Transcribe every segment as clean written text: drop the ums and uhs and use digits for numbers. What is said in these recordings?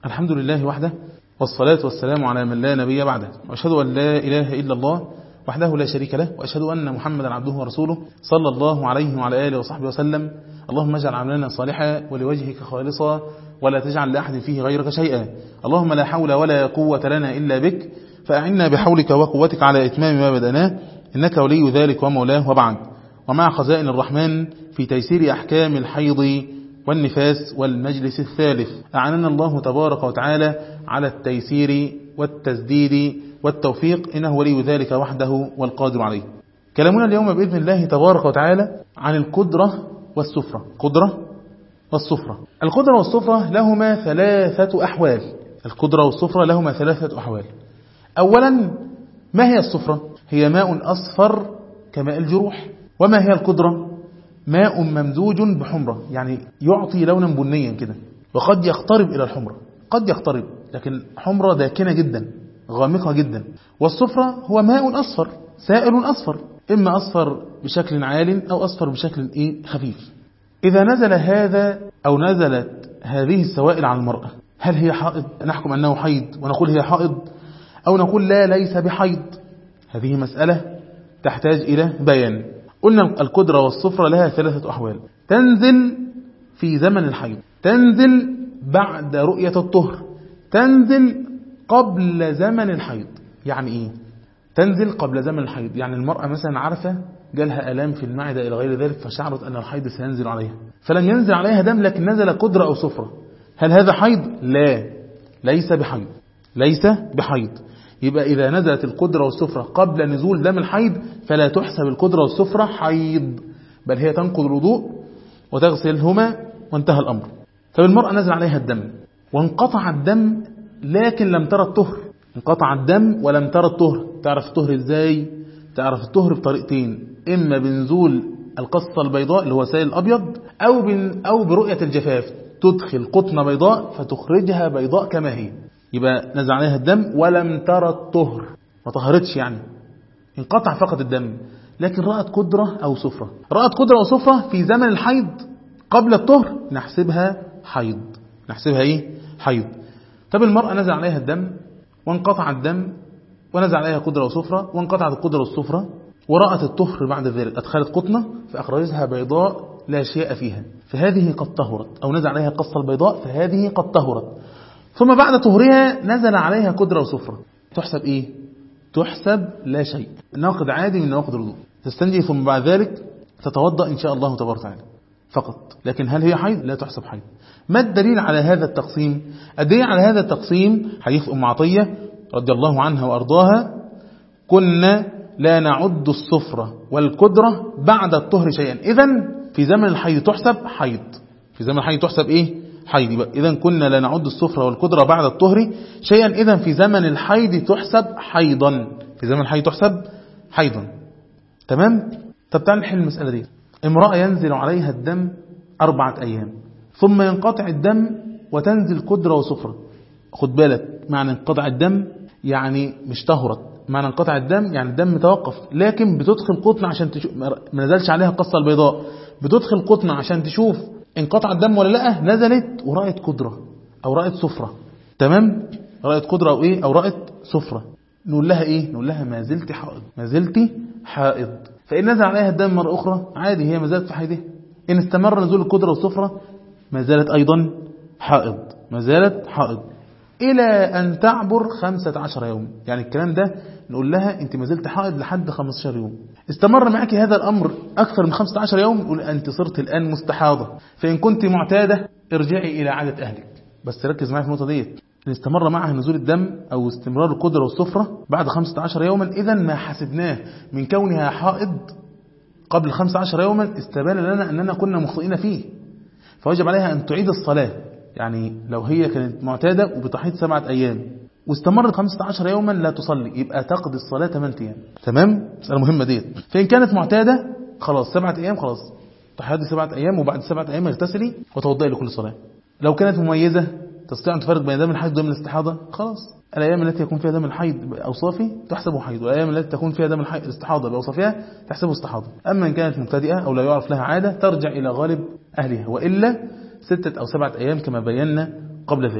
الحمد لله وحده، والصلاة والسلام على من لا نبي بعده، وأشهد أن لا إله إلا الله وحده لا شريك له، وأشهد أن محمدا عبده ورسوله صلى الله عليه وعلى آله وصحبه وسلم. اللهم اجعل عملنا صالحا ولوجهك خالصا ولا تجعل لأحد فيه غيرك شيئا. اللهم لا حول ولا قوة لنا إلا بك، فأعنا بحولك وقوتك على إتمام ما بدأناه، إنك ولي ذلك ومولاه. وبعد، ومع خزائن الرحمن في تيسير أحكام الحيض والنفاس والمجلس الثالث، أعاننا الله تبارك وتعالى على التيسير والتسديد والتوفيق، إنه ولي ذلك وحده والقادر عليه. كلامنا اليوم بإذن الله تبارك وتعالى عن القدرة والسفرة. قدرة والسفرة. القدرة والسفرة لهما ثلاثة أحوال. القدرة والسفرة لهما ثلاثة أحوال. أولا، ما هي السفرة؟ هي ماء أصفر كماء الجروح. وما هي القدرة؟ ماء ممزوج بحمرة، يعني يعطي لونا بنيا كده، وقد يقترب إلى الحمرة، قد يقترب، لكن حمرة داكنة جدا غامقة جدا. والصفرة هو ماء أصفر سائل أصفر، إما أصفر بشكل عال أو أصفر بشكل خفيف. إذا نزل هذا أو نزلت هذه السوائل على المرأة، هل هي حائض؟ نحكم أنه حيض ونقول هي حائض، أو نقول لا ليس بحيض؟ هذه مسألة تحتاج إلى بيان. قلنا القدرة والصفرة لها ثلاثة أحوال. تنزل في زمن الحيض، تنزل بعد رؤية الطهر، تنزل قبل زمن الحيض. يعني إيه تنزل قبل زمن الحيض؟ يعني المرأة مثلا عارفة جالها ألام في المعدة إلى غير ذلك، فشعرت أن الحيض سينزل عليها، فلم ينزل عليها دم لكن نزل قدرة أو صفرة. هل هذا حيض؟ لا، ليس بحيض، ليس بحيض. يبقى إذا نزلت القدرة والسفرة قبل نزول دم الحيض فلا تحسب القدرة والسفرة حيض، بل هي تنقض الوضوء وتغسلهما وانتهى الأمر. طب المرأة نزل عليها الدم وانقطع الدم لكن لم ترى الطهر. انقطع الدم ولم ترى الطهر. تعرف الطهر ازاي؟ تعرف الطهر بطريقتين، إما بنزول القصة البيضاء اللي هو سائل الأبيض، أو برؤية الجفاف، تدخل قطنة بيضاء فتخرجها بيضاء كما هي. يبقى نزل عليها الدم ولم ترى الطهر، ما طهرتش، يعني انقطع فقط الدم، لكن رأت قدرة أو صفرة. رأت قدرة أو صفرة في زمن الحيض قبل الطهر، نحسبها حيض، نحسبها إيه؟ حيض. طب المرأة نزل عليها الدم وانقطع الدم ونزل عليها قدرة وصفرة وانقطعت القدرة والصفرة ورأت الطهر بعد ذلك، أدخلت قطنة فأخرجها بيضاء لا شيء فيها، فهذه قد طهرت. أو نزل عليها قصة البيضاء فهذه قد طهرت. ثم بعد طهرها نزل عليها قدرة وصفرة، تحسب إيه؟ تحسب لا شيء، ناقض عادي من نواقض الوضوء. تستنجي ثم بعد ذلك تتوضأ إن شاء الله تبارك وتعالى فقط. لكن هل هي حيض؟ لا تحسب حيض. ما الدليل على هذا التقسيم؟ الدليل على هذا التقسيم حديث أم عطية رضي الله عنها وأرضاها: كنا لا نعد الصفرة والقدرة بعد الطهر شيئا. إذن في زمن الحيض تحسب حيض، في زمن الحيض تحسب إيه؟ حيض. إذن كنا لا نعد الصفرة والقدرة بعد الطهر شيئا. إذن في زمن الحيض تحسب حيضا، في زمن الحيض تحسب حيضا. تمام؟ طب تعال نحل المسألة دي. امرأة ينزل عليها الدم 4 أيام ثم ينقطع الدم وتنزل قدرة وصفرة. خد بالك، معنى انقطع الدم يعني مش طهرت، معنى انقطع الدم يعني الدم توقف، لكن بتدخل قطنة عشان تشوف، ما نزلش عليها القصة البيضاء، بتدخل قطنة عشان تشوف انقطع الدم ولا لا. نزلت ورأت قدرة أو رأت صفرة. تمام؟ رأت قدرة أو إيه؟ أو رأت صفرة. نقول لها إيه؟ نقول لها ما زلت حائض، ما زلت حائض. فإن نزل عليها الدم مرة أخرى عادي، هي ما زالت في حيضها. إن استمر نزول القدرة والصفرة ما زالت أيضا حائض، ما زالت حائض إلى أن تعبر 15 يوم. يعني الكلام ده نقول لها أنت ما زلت حائض لحد 15 يوم. استمر معك هذا الأمر أكثر من 15 يوم، نقول أنت صرت الآن مستحاضة. فإن كنت معتادة ارجعي إلى عادة أهلك. بس ركز معي في النقطة دي، إن استمر معها نزول الدم أو استمرار القدرة والصفرة بعد 15 يوما، إذن ما حسبناه من كونها حائض قبل 15 يوما استبان لنا أننا كنا مخطئين فيه، فوجب عليها أن تعيد الصلاة. يعني لو هي كانت معتادة وبتحيض 7 أيام واستمرت 15 يوما لا تصلي، يبقى تقضي الصلاة 8 أيام. تمام؟ مسألة مهمة ديت. فإن كانت معتادة خلاص 7 أيام، خلاص تحيضي 7 أيام، وبعد 7 أيام اغتسلي وتوضئي لكل صلاة. لو كانت مميزة تستطيع أن تفرق بين دم الحيض ودم الاستحاضة، خلاص الأيام التي يكون فيها دم الحيض بأوصافه تحسب حيض، والأيام التي تكون فيها دم الاستحاضة بأوصافها تحسب استحاضة. أما إن كانت مبتدئة أو لا يعرف لها عادة ترجع إلى غالب أهلها، وإلا 6 أو 7 أيام كما بينا قبل ذلك.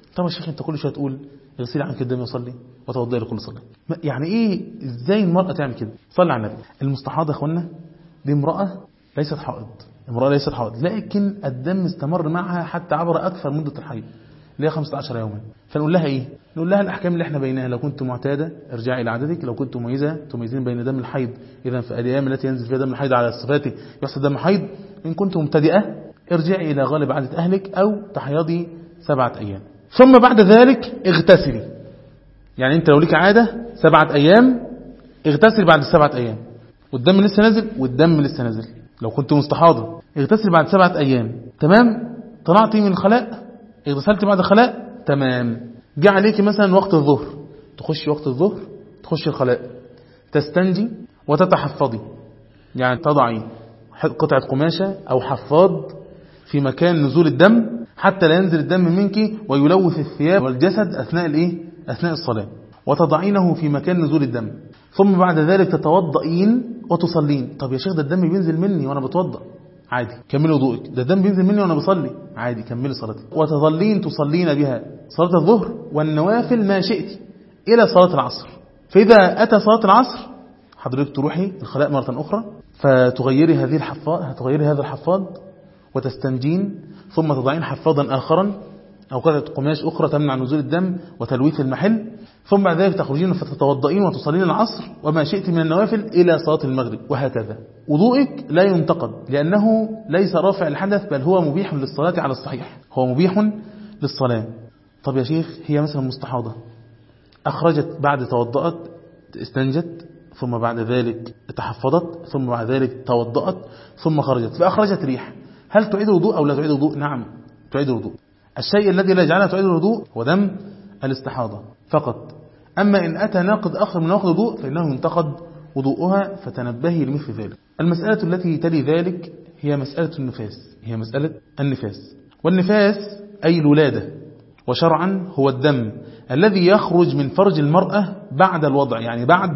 طب يا شيخ انت كل شويه تقول اغسلي عنك الدم وصلي وتوضئي لكل صلاه. يعني ايه ازاي المراه تعمل كده؟ صلي على النبي. المستحاضه يا اخوانا دي امراه ليست حائض، امراه ليست حائض، لكن الدم استمر معها حتى عبر اكثر مده الحيض اللي هي 15 يوما. فنقول لها ايه؟ نقول لها الاحكام اللي احنا بيناها. لو كنت معتاده ارجعي الى عادتك، لو كنت مميزه تميزين بين دم الحيض، اذا في الايام التي ينزل فيها دم الحيض على صفاته يحصل دم حيض. ان كنت مبتدئه ارجعي الى غالب عاده اهلك او تحيضي 7 ايام، ثم بعد ذلك اغتسلي. يعني انت لو ليك عاده 7 ايام اغتسلي بعد 7 ايام والدم لسه نازل، والدم لسه نازل. لو كنت مستحاضه اغتسلي بعد 7 ايام، تمام. طلعتي من الخلاء اغتسلت بعد الخلاء، تمام. جاء عليك مثلا وقت الظهر، تخشي وقت الظهر تخشي الخلاء، تستنجي وتتحفظي. يعني تضعي قطعة قماشة أو حفاض في مكان نزول الدم حتى لا ينزل الدم منك ويلوث الثياب والجسد أثناء الصلاة، وتضعينه في مكان نزول الدم. ثم بعد ذلك تتوضئين وتصلين. طب يا شيخ ده الدم بينزل مني وأنا بتوضأ، عادي كملي وضوءك. ده الدم بينزل مني وأنا بصلي، عادي كملي صلاتك. وتظلين تصلين بها صلاة الظهر والنوافل ما شئت إلى صلاة العصر. فإذا أتى صلاة العصر حضرتك تروحي الخلاء مرة أخرى فتغيري هذا الحفاض وتستنجين، ثم تضعين حفاضا آخرا أو قطعة قماش أخرى تمنع نزول الدم وتلويث المحل. ثم بعد ذلك تخرجين فتتوضئين وتصلين العصر وما شئت من النوافل إلى صلاة المغرب، وهكذا. وضوءك لا ينتقد لأنه ليس رافع الحدث، بل هو مبيح للصلاة على الصحيح، هو مبيح للصلاة. طب يا شيخ هي مثلا مستحاضة أخرجت بعد توضأت استنجت، ثم بعد ذلك تحفظت، ثم بعد ذلك توضأت، ثم خرجت فأخرجت ريح، هل تعيد الوضوء أو لا تعيد الوضوء؟ نعم تعيد الوضوء. الشيء الذي لا يجعلها تعيد الوضوء هو دم الاستحاضة فقط. أما إن أتى ناقض آخر من نواقض الوضوء فإنه ينتقد وضوءها، فتنبهي لمثل ذلك. المسألة التي تلي ذلك هي مسألة النفاس. والنفاس أي الولادة، وشرعا هو الدم الذي يخرج من فرج المرأة بعد الوضع، يعني بعد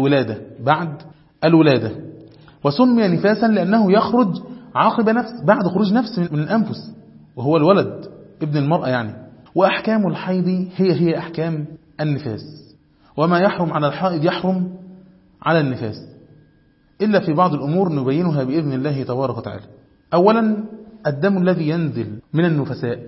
الولادة. وسمي نفاسا لأنه يخرج عقب نفس، بعد خروج نفس من الأنفس، وهو الولد ابن المرأة يعني. وأحكام الحيض هي أحكام النفاس، وما يحرم على الحائض يحرم على النفاس، إلا في بعض الأمور نبينها بإذن الله تبارك وتعالى. أولا الدم الذي ينزل من النفساء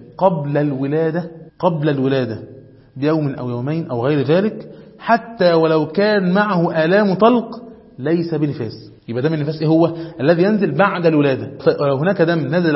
قبل الولادة بيوم أو يومين أو غير ذلك، حتى ولو كان معه آلام طلق ليس بنفاس. يبقى دم النفاس هو الذي ينزل بعد الولادة. فلو هناك دم نزل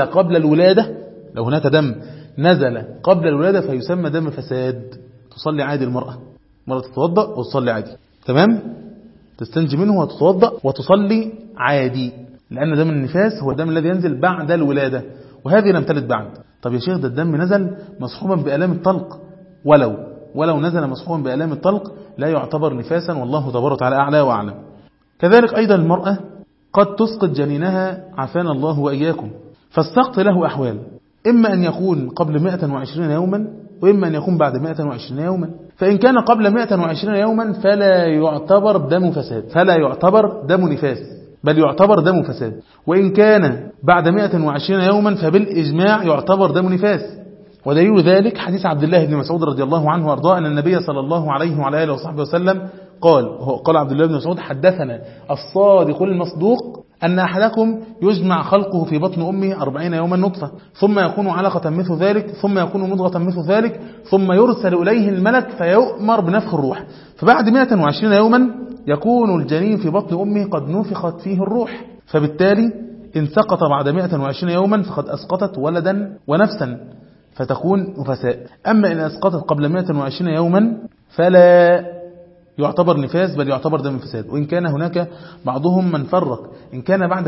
قبل الولادة فيسمى دم فساد. تصلي عادي المرأة تتوضأ وتصلي عادي، تمام، تستنجي منه وتتوضأ وتصلي عادي، لأن دم النفاس هو الدم الذي ينزل بعد الولادة، وهذه لم تلد بعد. طب يا شيخ ده الدم نزل مصحوبا بآلام الطلق، ولو نزل مصحوبا بآلام الطلق لا يعتبر نفاسا، والله تبارك وتعالى أعلى وأعلم. كذلك أيضا المرأة قد تسقط جنينها عافانا الله وإياكم، فالسقط له أحوال، إما أن يكون قبل 120 يوما، وإما أن يكون بعد 120 يوما. فإن كان قبل 120 يوما فلا يعتبر دم فساد، فلا يعتبر دم نفاس، بل يعتبر دم فساد. وإن كان بعد 120 يوما فبالإجماع يعتبر دم نفاس. ودليل ذلك حديث عبد الله بن مسعود رضي الله عنه وارضاه أن النبي صلى الله عليه وعلى آله وصحبه وسلم قال عبد الله بن مسعود: حدثنا الصادق المصدوق أن أحدكم يجمع خلقه في بطن أمه 40 يوما نطفة، ثم يكون علقة مثل ذلك، ثم يكون مضغة مثل ذلك، ثم يرسل إليه الملك فيؤمر بنفخ الروح، فبعد 120 يوما يكون الجنين في بطن أمه قد نفخت فيه الروح، فبالتالي إن سقط بعد 120 يوما فقد أسقطت ولدا ونفسا فتكون نفساء. أما إن أسقطت قبل 120 يوما فلا يعتبر نفاس، بل يعتبر دم فساد. وإن كان هناك بعضهم من فرق، إن كان بعد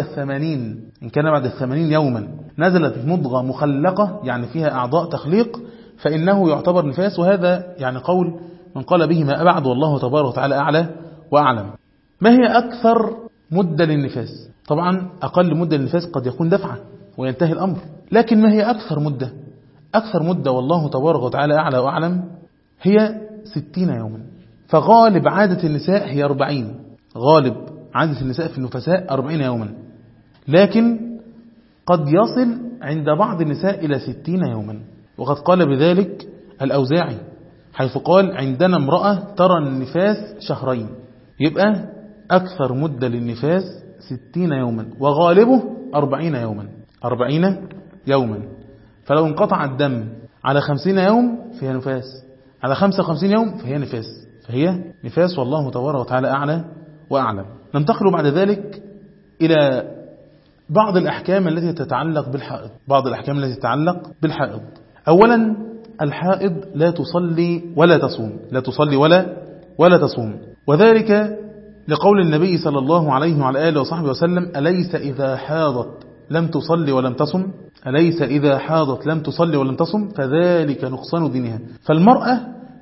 80 يوما نزلت مضغة مخلقة يعني فيها أعضاء تخليق فإنه يعتبر نفاس، وهذا يعني قول من قال به ما أبعد، والله تبارك وتعالى أعلى وأعلم. ما هي أكثر مدة للنفاس؟ طبعا أقل مدة للنفاس قد يكون دفعة وينتهي الأمر، لكن ما هي أكثر مدة والله تبارك وتعالى أعلى وأعلم هي 60 يوما. فغالب عادة النساء هي 40، غالب عادة النساء في النفساء 40 يوما، لكن قد يصل عند بعض النساء إلى 60 يوما، وقد قال بذلك الأوزاعي حيث قال عندنا امرأة ترى النفاس شهرين، يبقى أكثر مدة للنفاس 60 يوما وغالبه 40 يوما 40 يوما. فلو انقطع الدم على 50 يوم فهي نفاس، على 55 يوم فهي نفاس، فهي نفاس. والله تبارك وتعالى أعلى وأعلم. ننتقل بعد ذلك إلى بعض الأحكام التي تتعلق بالحائض. بعض الأحكام التي تتعلق بالحائض. أولا الحائض لا تصلي ولا تصوم، لا تصلي ولا تصوم، وذلك لقول النبي صلى الله عليه وعلى آله وصحبه وسلم أليس إذا حاضت لم تصلي ولم تصم، أليس إذا حاضت لم تصلي ولم تصم فذلك نقصان دينها. فالمرأة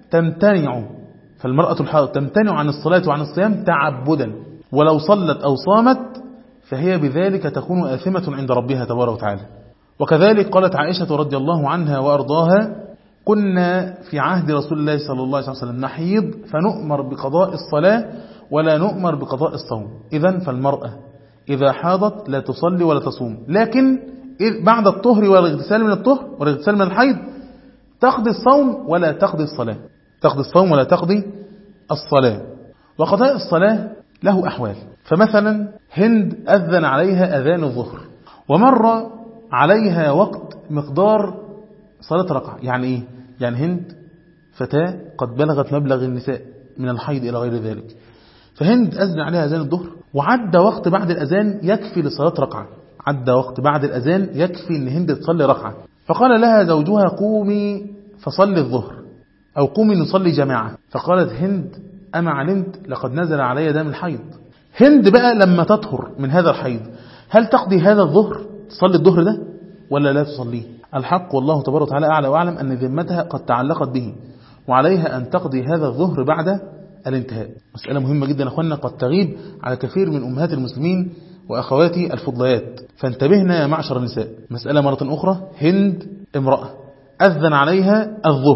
الحائض تمتنع عن الصلاة وعن الصيام تعبدا، ولو صلت أو صامت فهي بذلك تكون آثمة عند ربها تبارك وتعالى. وكذلك قالت عائشة رضي الله عنها وأرضاها كنا في عهد رسول الله صلى الله عليه وسلم نحيض فنؤمر بقضاء الصلاة ولا نؤمر بقضاء الصوم. إذن فالمرأة إذا حاضت لا تصلي ولا تصوم، لكن بعد الطهر والاغتسال من الطهر والاغتسال من الحيض تقضي الصوم ولا تقضي الصلاة، تقضي الصوم ولا تقضي الصلاة. وقضاء الصلاة له أحوال. فمثلا هند أذن عليها أذان الظهر ومر عليها وقت مقدار صلاة ركعة. يعني إيه؟ يعني هند فتاة قد بلغت مبلغ النساء من الحيض إلى غير ذلك، فهند أذن عليها أذان الظهر وعد وقت بعد الأذان يكفي لصلاة ركعة، عد وقت بعد الأذان يكفي أن هند تصلي ركعة. فقال لها زوجها قومي فصلي الظهر أو قومي نصلي جماعة. فقالت هند أما علمت لقد نزل علي دم الحيض. هند بقى لما تطهر من هذا الحيض هل تقضي هذا الظهر، تصلي الظهر ده ولا لا تصليه؟ الحق والله تبارك وتعالى أعلى وأعلم أن ذمتها قد تعلقت به وعليها أن تقضي هذا الظهر بعد الانتهاء. مسألة مهمة جدا أخوانا قد تغيب على كثير من أمهات المسلمين وأخواتي الفضليات، فانتبهنا يا معشر النساء. مسألة مرة أخرى، هند امرأة أذن عليها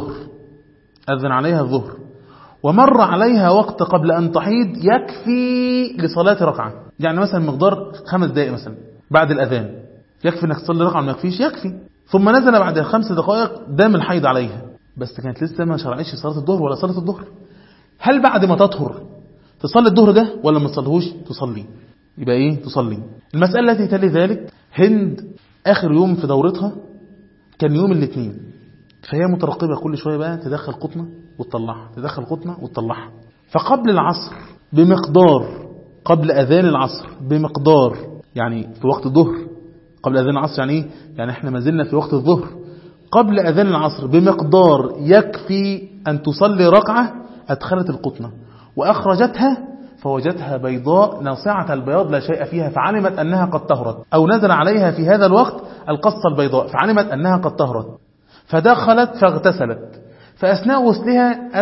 الظهر ومر عليها وقت قبل أن تحيض يكفي لصلاة ركعة، يعني مثلا مقدار 5 دقائق مثلا بعد الأذان يكفي أنك تصلي ركعة، ما يكفيش يكفي. ثم نزل بعد 5 دقائق دام الحيض عليها، بس كانت لسه ما شرعتش صلاة الظهر ولا صلاة الظهر. هل بعد ما تطهر تصلي الظهر ده ولا ما تصليهوش؟ تصلي. يبقى ايه؟ تصلي. المسألة التي تلي ذلك، هند آخر يوم في دورتها كان يوم الاثنين، فهي مترقبة كل شوية بقى تدخل قطنة وتطلعها، تدخل قطنة وتطلعها. فقبل العصر بمقدار، قبل أذان العصر بمقدار، يعني في وقت الظهر قبل أذان العصر، يعني ايه؟ يعني احنا ما زلنا في وقت الظهر، قبل أذان العصر بمقدار يكفي أن تصلي ركعة أدخلت القطنة وأخرجتها فوجدتها بيضاء ناصعة البياض لا شيء فيها، فعلمت أنها قد طهرت. أو نزل عليها في هذا الوقت القصة البيضاء فعلمت أنها قد طهرت، فدخلت فاغتسلت، فأثناء غسلها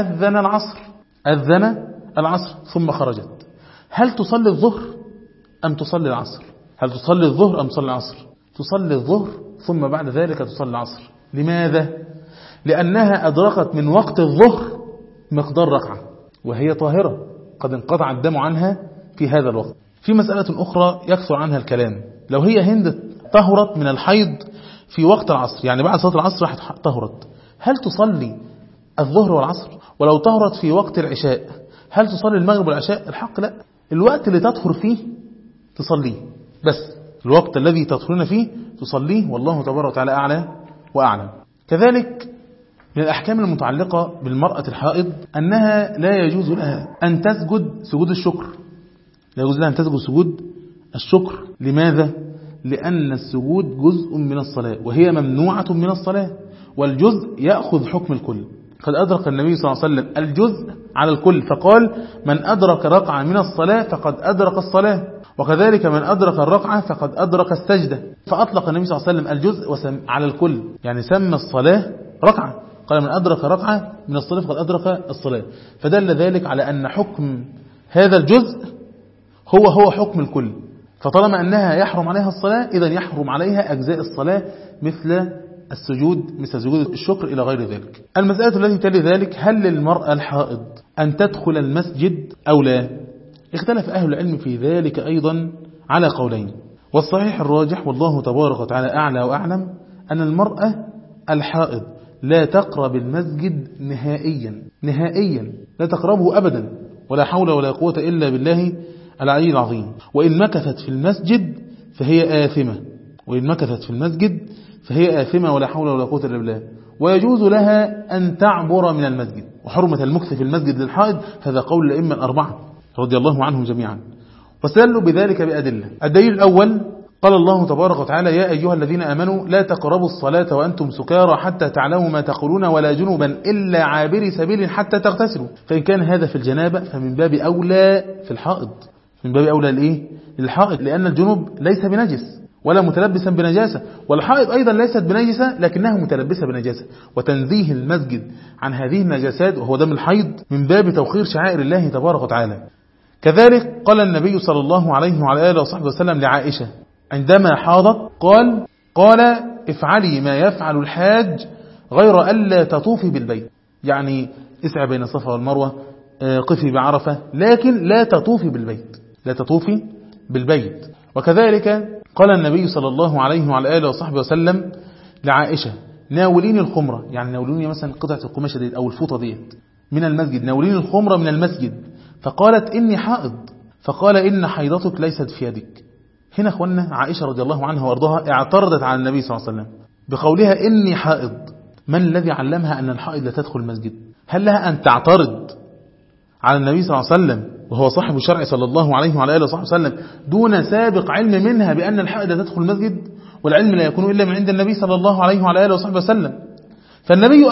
أذن العصر ثم خرجت. هل تصلي الظهر أم تصلي العصر؟ هل تصلي الظهر أم تصلي العصر؟ تصلي الظهر ثم بعد ذلك تصلي العصر. لماذا؟ لأنها أدركت من وقت الظهر مقدار ركعة وهي طاهرة قد انقطع الدم عنها في هذا الوقت. في مسألة أخرى يكثر عنها الكلام، لو هي هند طهرت من الحيض في وقت العصر، يعني بعد صلاة العصر راحت طهرت، هل تصلي الظهر والعصر؟ ولو طهرت في وقت العشاء هل تصلي المغرب والعشاء؟ الحق لا، الوقت اللي تطهر فيه تصليه، بس الوقت الذي تطهرين فيه تصليه، والله تبارك وتعالى أعلى وأعلم. كذلك من الأحكام المتعلقة بالمرأة الحائض أنها لا يجوز لها أن تسجد سجود الشكر، لا يجوز لها أن تسجد سجود الشكر. لماذا؟ لأن السجود جزء من الصلاة وهي ممنوعة من الصلاة، والجزء يأخذ حكم الكل. قد أدرك النبي صلى الله عليه وسلم الجزء على الكل فقال من أدرك ركعة من الصلاة فقد أدرك الصلاة، وكذلك من أدرك الركعة فقد أدرك السجدة. فأطلق النبي صلى الله عليه وسلم الجزء على الكل، يعني سمى الصلاة ركعة، قال من أدرك ركعة من الصلاة فقد أدرك الصلاة، فدل ذلك على أن حكم هذا الجزء هو حكم الكل. فطالما أنها يحرم عليها الصلاة إذن يحرم عليها أجزاء الصلاة مثل السجود، مثل سجود الشكر إلى غير ذلك. المسألة التي تلي ذلك، هل للمرأة الحائض أن تدخل المسجد أو لا؟ اختلف أهل العلم في ذلك أيضا على قولين، والصحيح الراجح والله تبارك وتعالى أعلى وأعلم أن المرأة الحائض لا تقرب المسجد نهائيا لا تقربه أبدا، ولا حول ولا قوة إلا بالله العلي العظيم. وإن مكثت في المسجد فهي آثمة ولا حول ولا قوة إلا بالله. ويجوز لها أن تعبر من المسجد. وحرمة المكث في المسجد للحائض هذا قول الأئمة الأربعة رضي الله عنهم جميعا، واستدلوا بذلك بأدلة. الدليل الأول قال الله تبارك وتعالى: يا أيها الذين آمنوا لا تقربوا الصلاة وأنتم سكارى حتى تعلموا ما تقولون ولا جنبا إلا عابري سبيل حتى تغتسلوا. فإن كان هذا في الجنابة فمن باب أولى في الحائض، من باب أولى للحائض، لأن الجنوب ليس بنجس ولا متلبسا بنجاسة، والحائض أيضا ليست بنجسة لكنها متلبسة بنجاسة. وتنزيه المسجد عن هذه النجاسات وهو دم الحيض من باب توقير شعائر الله تبارك وتعالى. كذلك قال النبي صلى الله عليه وعلى آله وصحبه وسلم لعائشة عندما حاضت قال افعلي ما يفعل الحاج غير ألا تطوفي بالبيت، يعني اسعى بين الصفا والمروة، قفي بعرفة، لكن لا تطوفي بالبيت. وكذلك قال النبي صلى الله عليه وعلى آله وصحبه وسلم لعائشة ناوليني الخمرة، يعني ناوليني مثلا قطعة القماشة دي أو الفوطة دي من المسجد، ناوليني الخمرة من المسجد. فقالت إني حائض، فقال إن حيضتك ليست في يدك. هنا أخوانا عائشة رضي الله عنها وارضاها اعترضت على النبي صلى الله عليه وسلم بقولها إني حائض. من الذي علمها أن الحائض لا تدخل المسجد؟ هل لها أن تعترض على النبي صلى الله عليه وسلم وهو صاحب الشرع صلى الله عليه وعلى آله وصحبه وسلم دون سابق علم منها بأن الحائض لا تدخل المسجد؟ والعلم لا يكون إلا من عند النبي صلى الله عليه وعلى آله وصحبه وسلم. فالنبي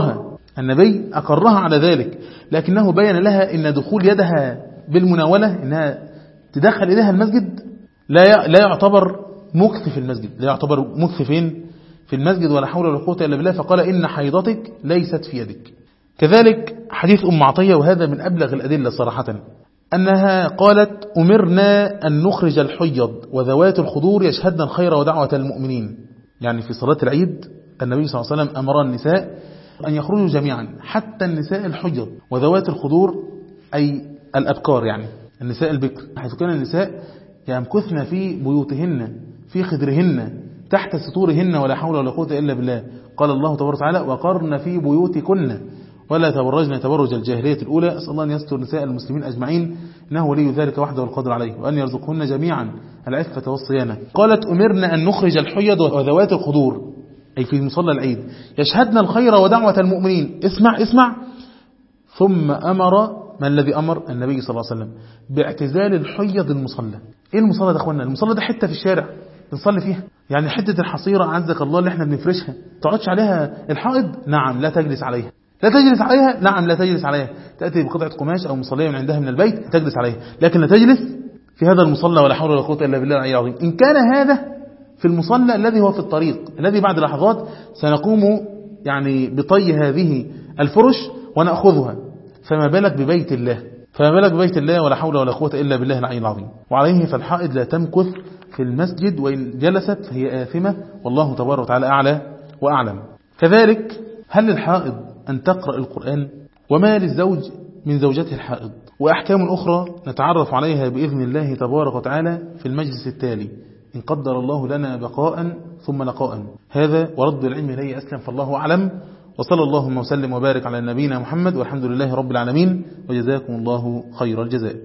أقرها على ذلك، لكنه بين لها إن دخول يدها بالمناولة إنها تدخل إليها المسجد لا يعتبر مكث في المسجد، لا يعتبر مكث فين؟ في المسجد، ولا حول ولا قوة إلا بالله. فقال إن حيضتك ليست في يدك. كذلك حديث أم عطية، وهذا من أبلغ الأدلة صراحة، أنها قالت أمرنا أن نخرج الحيض وذوات الخدور يشهدن الخير ودعوة المؤمنين. يعني في صلاة العيد النبي صلى الله عليه وسلم أمر النساء أن يخرجوا جميعا، حتى النساء الحيض وذوات الخدور أي الأبكار، يعني النساء البكر، حيث كان النساء يمكثن في بيوتهن في خدرهن تحت ستورهن ولا حول ولا قوة إلا بالله. قال الله تبارك وتعالى: وقرن في بيوتكن ولا تبرجن تبرج الجاهلية الأولى. أسأل الله أن يستر نساء المسلمين أجمعين، إنه ولي ذلك وحده والقدر عليه، وأن يرزقهن جميعا العفة والصيانة. قالت أمرنا أن نخرج الحيض وذوات الخدور أي في مصلى العيد يشهدن الخير ودعوة المؤمنين. اسمع ثم أمر، ما الذي أمر؟ النبي صلى الله عليه وسلم باعتزال الحيض المصلى. إيه المصلى ده أخوانا؟ المصلى ده حتة في الشارع نصلي فيها، يعني حتة الحصيرة عزك الله اللي احنا بنفرشها تقعدش عليها الحائض؟ نعم لا تجلس عليها. نعم لا تجلس عليها. تأتي بقطعة قماش أو مصلية من عندها من البيت تجلس عليها، لكن لا تجلس في هذا المصلى ولا حول ولا قوة إلا بالله العلي العظيم. إن كان هذا في المصلى الذي هو في الطريق، الذي بعد لحظات سنقوم يعني بطي هذه الفرش ونأخذها، فما بالك ببيت الله ولا حول ولا قوة إلا بالله العلي العظيم. وعليه فالحائض لا تمكث في المسجد، وإن جلست فهي آثمة، والله تبارك وتعالى أعلى وأعلم. كذلك هل للحائض أن تقرأ القرآن؟ وما للزوج من زوجته الحائض؟ وأحكام أخرى نتعرف عليها بإذن الله تبارك وتعالى في المجلس التالي إن قدر الله لنا بقاء ثم لقاء. هذا ورد العلم إليه أسلم، فالله أعلم، وصلى اللهم وسلم وبارك على نبينا محمد، والحمد لله رب العالمين، وجزاكم الله خير الجزاء.